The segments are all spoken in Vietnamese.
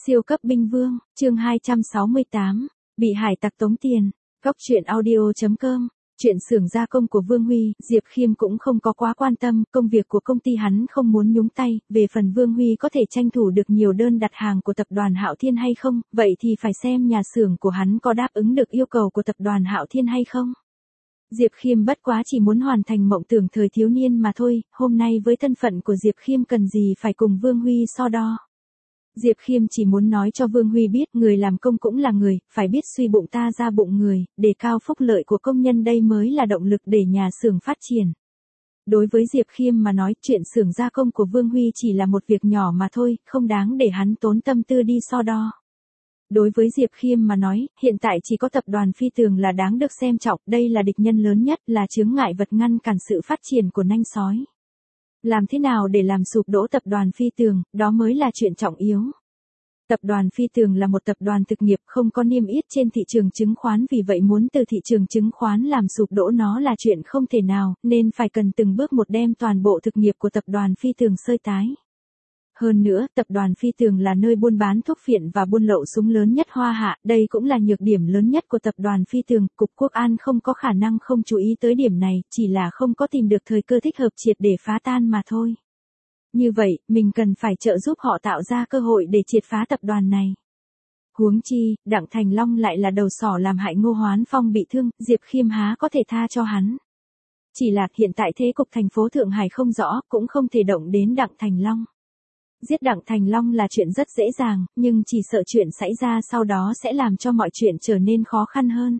Siêu cấp binh vương, chương 268, bị hải tặc tống tiền. Góc truyện audio.com. Chuyện xưởng gia công của Vương Huy, Diệp Khiêm cũng không có quá quan tâm, công việc của công ty hắn không muốn nhúng tay, về phần Vương Huy có thể tranh thủ được nhiều đơn đặt hàng của tập đoàn Hạo Thiên hay không, vậy thì phải xem nhà xưởng của hắn có đáp ứng được yêu cầu của tập đoàn Hạo Thiên hay không. Diệp Khiêm bất quá chỉ muốn hoàn thành mộng tưởng thời thiếu niên mà thôi, hôm nay với thân phận của Diệp Khiêm cần gì phải cùng Vương Huy so đo. Diệp Khiêm chỉ muốn nói cho Vương Huy biết người làm công cũng là người, phải biết suy bụng ta ra bụng người, đề cao phúc lợi của công nhân đây mới là động lực để nhà xưởng phát triển. Đối với Diệp Khiêm mà nói chuyện xưởng gia công của Vương Huy chỉ là một việc nhỏ mà thôi, không đáng để hắn tốn tâm tư đi so đo. Đối với Diệp Khiêm mà nói, hiện tại chỉ có tập đoàn Phi Tường là đáng được xem trọng, đây là địch nhân lớn nhất, là chướng ngại vật ngăn cản sự phát triển của nanh sói. Làm thế nào để làm sụp đổ tập đoàn Phi Tường, đó mới là chuyện trọng yếu. Tập đoàn Phi Tường là một tập đoàn thực nghiệp không có niêm yết trên thị trường chứng khoán, vì vậy muốn từ thị trường chứng khoán làm sụp đổ nó là chuyện không thể nào, nên phải cần từng bước một đem toàn bộ thực nghiệp của tập đoàn Phi Tường xơi tái. Hơn nữa, tập đoàn Phi Tường là nơi buôn bán thuốc phiện và buôn lậu súng lớn nhất Hoa Hạ, đây cũng là nhược điểm lớn nhất của tập đoàn Phi Tường, Cục Quốc an không có khả năng không chú ý tới điểm này, chỉ là không có tìm được thời cơ thích hợp triệt để phá tan mà thôi. Như vậy, mình cần phải trợ giúp họ tạo ra cơ hội để triệt phá tập đoàn này. Huống chi, Đặng Thành Long lại là đầu sỏ làm hại Ngô Hoán Phong bị thương, Diệp Khiêm há có thể tha cho hắn. Chỉ là hiện tại thế cục thành phố Thượng Hải không rõ, cũng không thể động đến Đặng Thành Long. Giết Đặng Thành Long là chuyện rất dễ dàng, nhưng chỉ sợ chuyện xảy ra sau đó sẽ làm cho mọi chuyện trở nên khó khăn hơn.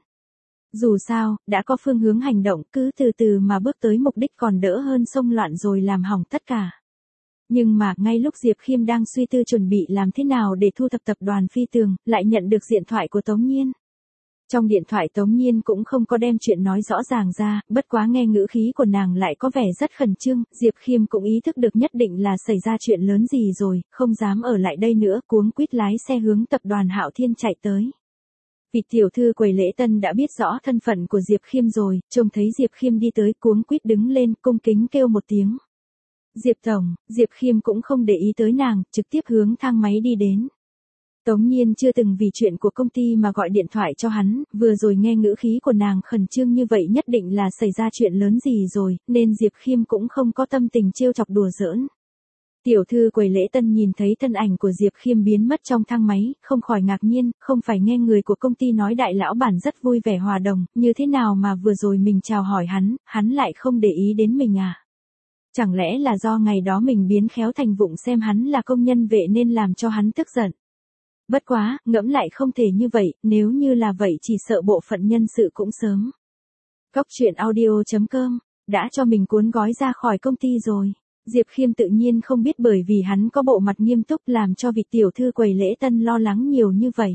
Dù sao, đã có phương hướng hành động, cứ từ từ mà bước tới mục đích còn đỡ hơn xông loạn rồi làm hỏng tất cả. Nhưng mà, ngay lúc Diệp Khiêm đang suy tư chuẩn bị làm thế nào để thu thập tập đoàn Phi Tường, lại nhận được điện thoại của Tống Nhiên. Trong điện thoại Tống Nhiên cũng không có đem chuyện nói rõ ràng ra, bất quá nghe ngữ khí của nàng lại có vẻ rất khẩn trương, Diệp Khiêm cũng ý thức được nhất định là xảy ra chuyện lớn gì rồi, không dám ở lại đây nữa, cuống quýt lái xe hướng tập đoàn Hạo Thiên chạy tới. Vị tiểu thư quầy lễ tân đã biết rõ thân phận của Diệp Khiêm rồi, trông thấy Diệp Khiêm đi tới cuống quýt đứng lên, cung kính kêu một tiếng. Diệp Tổng, Diệp Khiêm cũng không để ý tới nàng, trực tiếp hướng thang máy đi đến. Tống Nhiên chưa từng vì chuyện của công ty mà gọi điện thoại cho hắn, vừa rồi nghe ngữ khí của nàng khẩn trương như vậy nhất định là xảy ra chuyện lớn gì rồi, nên Diệp Khiêm cũng không có tâm tình trêu chọc đùa giỡn. Tiểu thư quầy lễ tân nhìn thấy thân ảnh của Diệp Khiêm biến mất trong thang máy, không khỏi ngạc nhiên, không phải nghe người của công ty nói đại lão bản rất vui vẻ hòa đồng, như thế nào mà vừa rồi mình chào hỏi hắn lại không để ý đến mình à? Chẳng lẽ là do ngày đó mình biến khéo thành vụng xem hắn là công nhân vệ nên làm cho hắn tức giận? Bất quá, ngẫm lại không thể như vậy, nếu như là vậy chỉ sợ bộ phận nhân sự cũng sớm. Góc truyện audio.com, đã cho mình cuốn gói ra khỏi công ty rồi. Diệp Khiêm tự nhiên không biết bởi vì hắn có bộ mặt nghiêm túc làm cho vị tiểu thư quầy lễ tân lo lắng nhiều như vậy.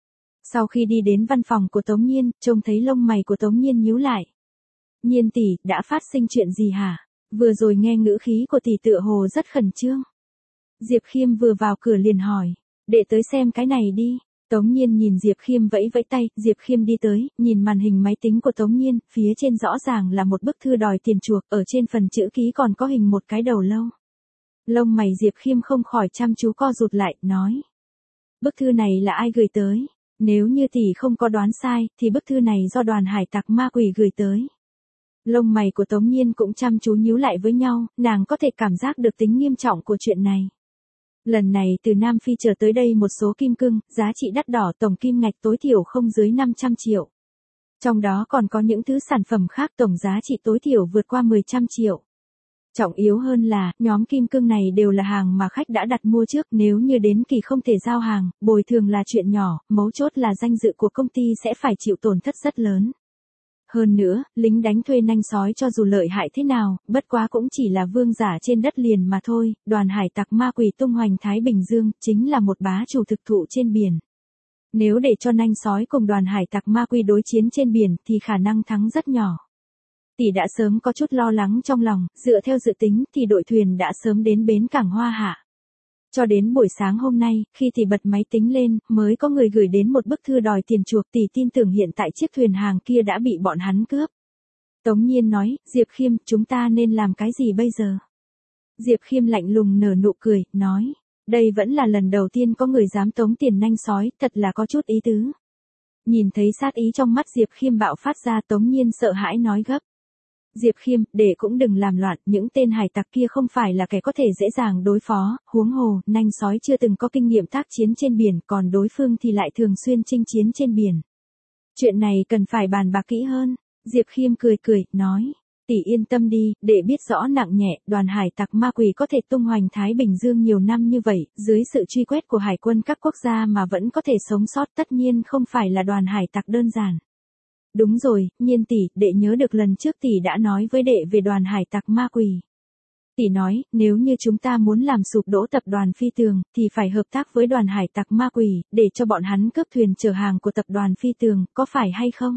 Sau khi đi đến văn phòng của Tống Nhiên, trông thấy lông mày của Tống Nhiên nhíu lại. Nhiên tỷ, đã phát sinh chuyện gì hả? Vừa rồi nghe ngữ khí của tỷ tựa hồ rất khẩn trương. Diệp Khiêm vừa vào cửa liền hỏi. Để tới xem cái này đi. Tống Nhiên nhìn Diệp Khiêm vẫy vẫy tay, Diệp Khiêm đi tới, nhìn màn hình máy tính của Tống Nhiên, phía trên rõ ràng là một bức thư đòi tiền chuộc, ở trên phần chữ ký còn có hình một cái đầu lâu. Lông mày Diệp Khiêm không khỏi chăm chú co rụt lại, nói. Bức thư này là ai gửi tới? Nếu như tỷ không có đoán sai, thì bức thư này do đoàn hải tặc ma quỷ gửi tới. Lông mày của Tống Nhiên cũng chăm chú nhíu lại với nhau, nàng có thể cảm giác được tính nghiêm trọng của chuyện này. Lần này từ Nam Phi trở tới đây một số kim cương, giá trị đắt đỏ tổng kim ngạch tối thiểu không dưới 500 triệu. Trong đó còn có những thứ sản phẩm khác tổng giá trị tối thiểu vượt qua 100 triệu. Trọng yếu hơn là, nhóm kim cương này đều là hàng mà khách đã đặt mua trước, nếu như đến kỳ không thể giao hàng, bồi thường là chuyện nhỏ, mấu chốt là danh dự của công ty sẽ phải chịu tổn thất rất lớn. Hơn nữa, lính đánh thuê nanh sói cho dù lợi hại thế nào, bất quá cũng chỉ là vương giả trên đất liền mà thôi, đoàn hải tặc ma quỷ tung hoành Thái Bình Dương, chính là một bá chủ thực thụ trên biển. Nếu để cho nanh sói cùng đoàn hải tặc ma quỷ đối chiến trên biển thì khả năng thắng rất nhỏ. Tỷ đã sớm có chút lo lắng trong lòng, dựa theo dự tính thì đội thuyền đã sớm đến bến cảng Hoa Hạ. Cho đến buổi sáng hôm nay, khi tỷ bật máy tính lên, mới có người gửi đến một bức thư đòi tiền chuộc, tỷ tin tưởng hiện tại chiếc thuyền hàng kia đã bị bọn hắn cướp. Tống Nhiên nói, Diệp Khiêm, chúng ta nên làm cái gì bây giờ? Diệp Khiêm lạnh lùng nở nụ cười, nói, Đây vẫn là lần đầu tiên có người dám tống tiền nanh sói, thật là có chút ý tứ. Nhìn thấy sát ý trong mắt Diệp Khiêm bạo phát ra, Tống Nhiên sợ hãi nói gấp. Diệp Khiêm, để cũng đừng làm loạn, những tên hải tặc kia không phải là kẻ có thể dễ dàng đối phó, huống hồ, nanh sói chưa từng có kinh nghiệm tác chiến trên biển, còn đối phương thì lại thường xuyên chinh chiến trên biển. Chuyện này cần phải bàn bạc kỹ hơn. Diệp Khiêm cười cười, nói. Tỷ yên tâm đi, để biết rõ nặng nhẹ, đoàn hải tặc ma quỷ có thể tung hoành Thái Bình Dương nhiều năm như vậy, dưới sự truy quét của hải quân các quốc gia mà vẫn có thể sống sót, tất nhiên không phải là đoàn hải tặc đơn giản. Đúng rồi, Nhiên tỷ, đệ nhớ được lần trước tỷ đã nói với đệ về đoàn hải tặc ma quỷ. Tỷ nói, nếu như chúng ta muốn làm sụp đổ tập đoàn Phi Tường, thì phải hợp tác với đoàn hải tặc ma quỷ, để cho bọn hắn cướp thuyền chở hàng của tập đoàn Phi Tường, có phải hay không?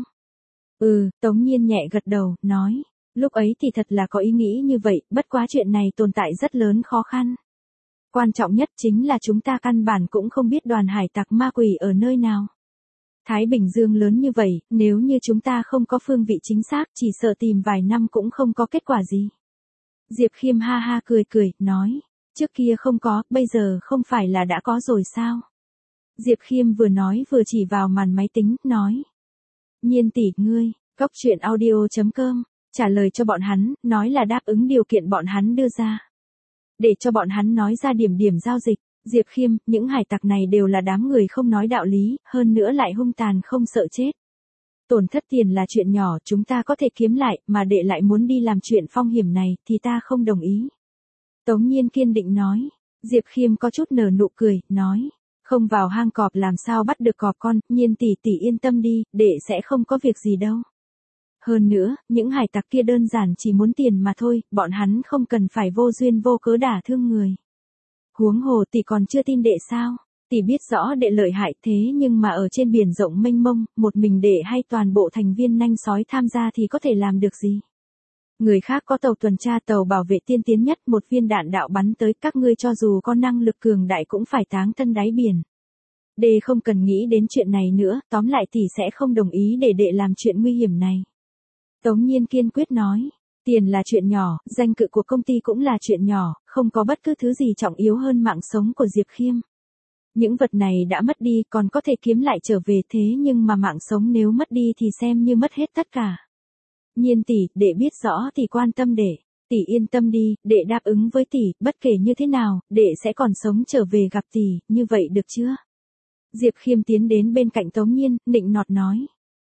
Tống Nhiên nhẹ gật đầu, nói. Lúc ấy thì thật là có ý nghĩ như vậy, bất quá chuyện này tồn tại rất lớn khó khăn. Quan trọng nhất chính là chúng ta căn bản cũng không biết đoàn hải tặc ma quỷ ở nơi nào. Thái Bình Dương lớn như vậy, nếu như chúng ta không có phương vị chính xác, chỉ sợ tìm vài năm cũng không có kết quả gì. Diệp Khiêm ha ha cười cười, nói. Trước kia không có, bây giờ không phải là đã có rồi sao? Diệp Khiêm vừa nói vừa chỉ vào màn máy tính, nói. Nhiên tỷ, ngươi, Cốc Truyện Audio.com, trả lời cho bọn hắn, nói là đáp ứng điều kiện bọn hắn đưa ra. Để cho bọn hắn nói ra điểm giao dịch. Diệp Khiêm, những hải tặc này đều là đám người không nói đạo lý, hơn nữa lại hung tàn không sợ chết. Tổn thất tiền là chuyện nhỏ, chúng ta có thể kiếm lại, mà đệ lại muốn đi làm chuyện phong hiểm này, thì ta không đồng ý. Tống Nhiên kiên định nói. Diệp Khiêm có chút nở nụ cười, nói. Không vào hang cọp làm sao bắt được cọp con, Nhiên tỷ tỷ yên tâm đi, đệ sẽ không có việc gì đâu. Hơn nữa, những hải tặc kia đơn giản chỉ muốn tiền mà thôi, bọn hắn không cần phải vô duyên vô cớ đả thương người. Huống hồ tỷ còn chưa tin đệ sao? Tỷ biết rõ đệ lợi hại thế nhưng mà ở trên biển rộng mênh mông, một mình đệ hay toàn bộ thành viên nanh sói tham gia thì có thể làm được gì? Người khác có tàu tuần tra, tàu bảo vệ tiên tiến nhất, một viên đạn đạo bắn tới, các ngươi cho dù có năng lực cường đại cũng phải táng thân đáy biển. Đệ không cần nghĩ đến chuyện này nữa, tóm lại tỷ sẽ không đồng ý để đệ làm chuyện nguy hiểm này. Tống Nhiên kiên quyết nói. Tiền là chuyện nhỏ, danh dự của công ty cũng là chuyện nhỏ, không có bất cứ thứ gì trọng yếu hơn mạng sống của Diệp Khiêm. Những vật này đã mất đi còn có thể kiếm lại trở về, thế nhưng mà mạng sống nếu mất đi thì xem như mất hết tất cả. Nhiên tỷ, đệ biết rõ tỷ quan tâm đệ. Tỷ yên tâm đi, đệ đáp ứng với tỷ, bất kể như thế nào, đệ sẽ còn sống trở về gặp tỷ, như vậy được chưa? Diệp Khiêm tiến đến bên cạnh Tống Nhiên, nịnh nọt nói.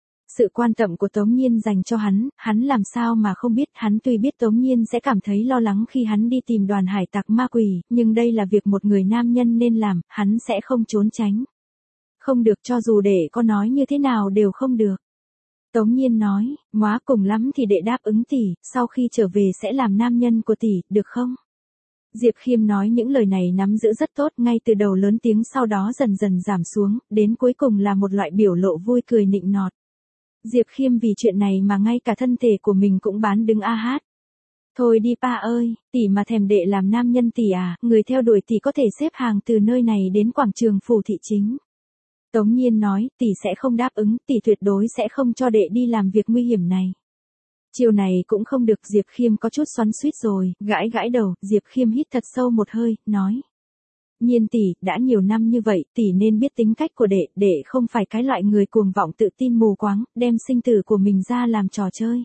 Sự quan tâm của Tống Nhiên dành cho hắn làm sao mà không biết, hắn tuy biết Tống Nhiên sẽ cảm thấy lo lắng khi hắn đi tìm đoàn hải tặc ma quỷ, nhưng đây là việc một người nam nhân nên làm, hắn sẽ không trốn tránh. Không được, cho dù đệ có nói như thế nào đều không được. Tống Nhiên nói, móa cùng lắm thì đệ đáp ứng tỷ, sau khi trở về sẽ làm nam nhân của tỷ, được không? Diệp Khiêm nói những lời này nắm giữ rất tốt, ngay từ đầu lớn tiếng sau đó dần dần giảm xuống, đến cuối cùng là một loại biểu lộ vui cười nịnh nọt. Diệp Khiêm vì chuyện này mà ngay cả thân thể của mình cũng bán đứng a hát. Thôi đi pa ơi, tỷ mà thèm đệ làm nam nhân tỷ à, người theo đuổi tỷ có thể xếp hàng từ nơi này đến quảng trường phủ thị chính. Tống Nhiên nói, tỷ sẽ không đáp ứng, tỷ tuyệt đối sẽ không cho đệ đi làm việc nguy hiểm này. Chiều này cũng không được, Diệp Khiêm có chút xoắn xuýt rồi, gãi gãi đầu, Diệp Khiêm hít thật sâu một hơi, nói. Nhiên tỷ, đã nhiều năm như vậy, tỷ nên biết tính cách của đệ không phải cái loại người cuồng vọng tự tin mù quáng, đem sinh tử của mình ra làm trò chơi.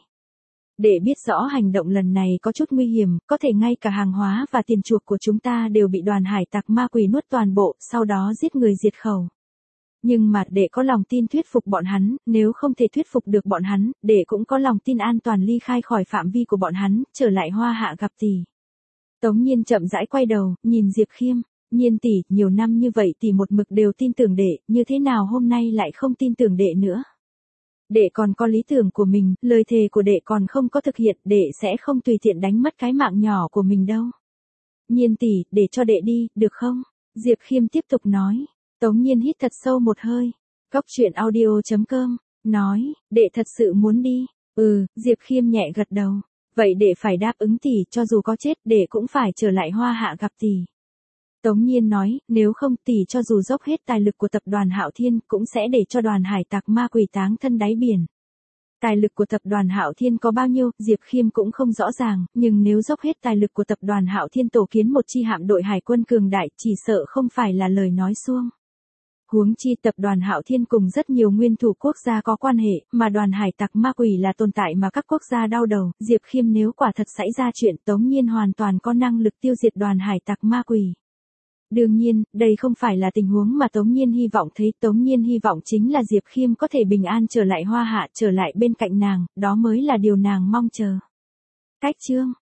Đệ biết rõ hành động lần này có chút nguy hiểm, có thể ngay cả hàng hóa và tiền chuộc của chúng ta đều bị đoàn hải tặc ma quỷ nuốt toàn bộ, sau đó giết người diệt khẩu. Nhưng mà đệ có lòng tin thuyết phục bọn hắn, nếu không thể thuyết phục được bọn hắn, đệ cũng có lòng tin an toàn ly khai khỏi phạm vi của bọn hắn, trở lại Hoa Hạ gặp tỷ. Tống Nhiên chậm rãi quay đầu, nhìn Diệp Khiêm. Nhiên tỷ, nhiều năm như vậy tỷ một mực đều tin tưởng đệ, như thế nào hôm nay lại không tin tưởng đệ nữa? Đệ còn có lý tưởng của mình, lời thề của đệ còn không có thực hiện, đệ sẽ không tùy tiện đánh mất cái mạng nhỏ của mình đâu. Nhiên tỷ, để cho đệ đi, được không? Diệp Khiêm tiếp tục nói. Tống Nhiên hít thật sâu một hơi. Cốc Truyện Audio.com, nói, đệ thật sự muốn đi. Diệp Khiêm nhẹ gật đầu. Vậy đệ phải đáp ứng tỷ, cho dù có chết, đệ cũng phải trở lại Hoa Hạ gặp tỷ. Tống Nhiên nói, nếu không tỷ cho dù dốc hết tài lực của tập đoàn Hạo Thiên, cũng sẽ để cho đoàn hải tặc ma quỷ táng thân đáy biển. Tài lực của tập đoàn Hạo Thiên có bao nhiêu, Diệp Khiêm cũng không rõ ràng, nhưng nếu dốc hết tài lực của tập đoàn Hạo Thiên tổ kiến một chi hạm đội hải quân cường đại, chỉ sợ không phải là lời nói suông. Huống chi tập đoàn Hạo Thiên cùng rất nhiều nguyên thủ quốc gia có quan hệ, mà đoàn hải tặc ma quỷ là tồn tại mà các quốc gia đau đầu, Diệp Khiêm nếu quả thật xảy ra chuyện Tống Nhiên hoàn toàn có năng lực tiêu diệt đoàn hải tặc ma quỷ. Đương nhiên, đây không phải là tình huống mà Tống Nhiên hy vọng thấy, Tống Nhiên hy vọng chính là Diệp Khiêm có thể bình an trở lại Hoa Hạ, trở lại bên cạnh nàng, đó mới là điều nàng mong chờ. Cách chương